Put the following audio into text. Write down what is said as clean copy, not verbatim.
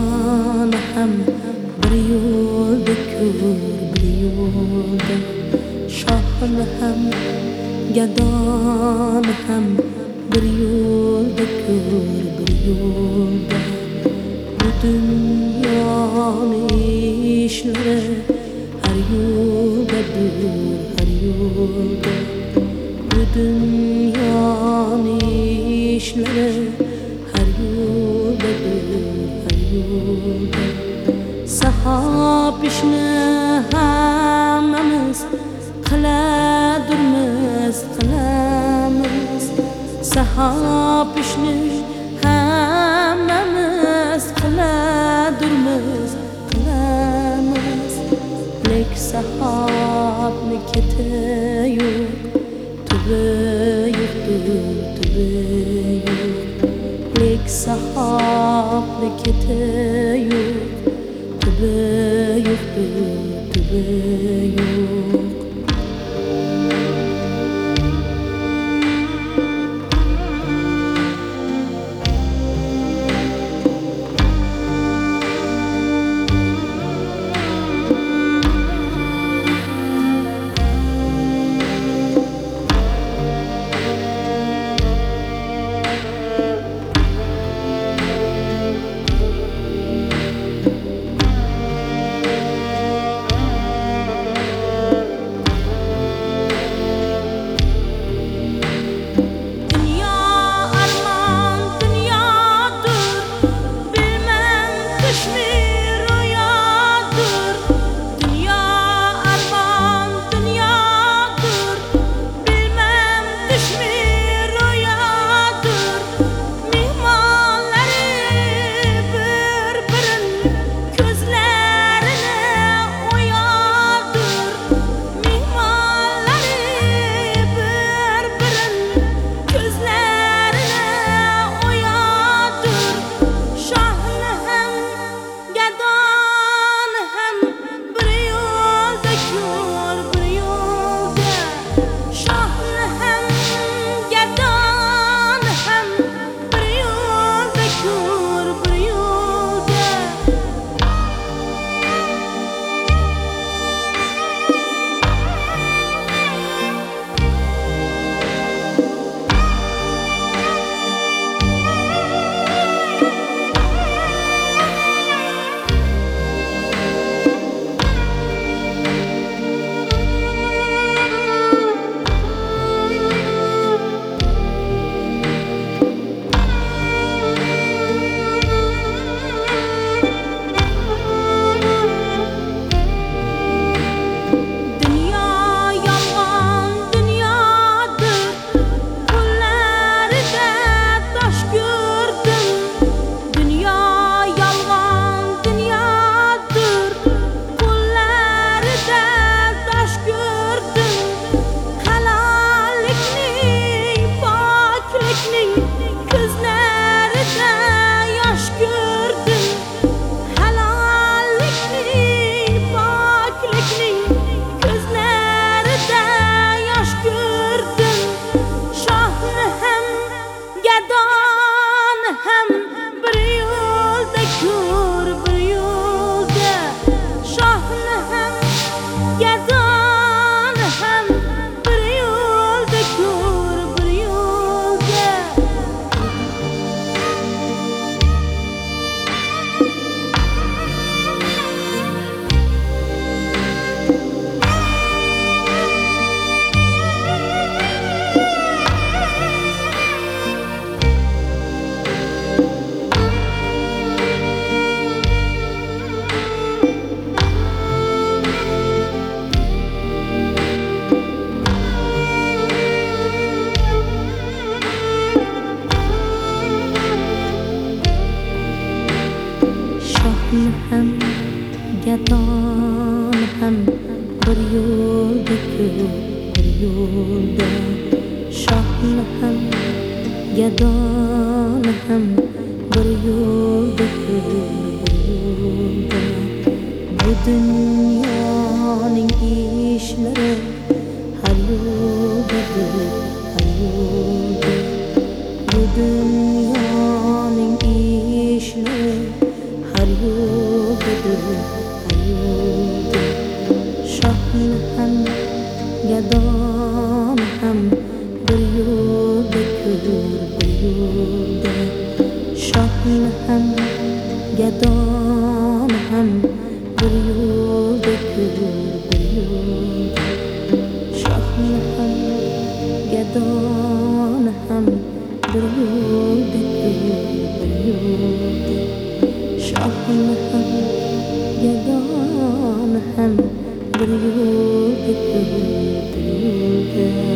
Gedon ham bir yo'lda ko'r, bir yo'lda shohim ham, gadon ham bir yo'lda ko'r, bir yo'lda bu dunyoning ishlari har yo'ldadir, har yo'lda bu dunyoning ishlari har yo'ldadir, har yo'lda sahob ishni hammamiz qiladirmiz, qilamiz. Sahob ishni hammamiz qiladirmiz, qilamiz. Lek sahobni keti yo'q, tubi yo'qdir, tubi yo'q. Lek sahobni keti yo'q, tubi yo'qdir, tubi yo'q. Ham gadon ham bir yo'lda ko'r, bir yo'lda shohim ham, gadon ham bir yo'lda ko'r, bir yo'lda bu dunyoning ishlari har yo'ldadir, har yo'lda bu dunyoning ishlari har yo'lda yurdadır her yurda. Şahın hem gadan hem bir yurda kör bir yurda. Şahın hem gadan hem bir yurda kör bir yurda. Şahın hem gadan hem bir yurda kör bir yurda. Şahın hem gadan hem bir yurda kör bir yurda.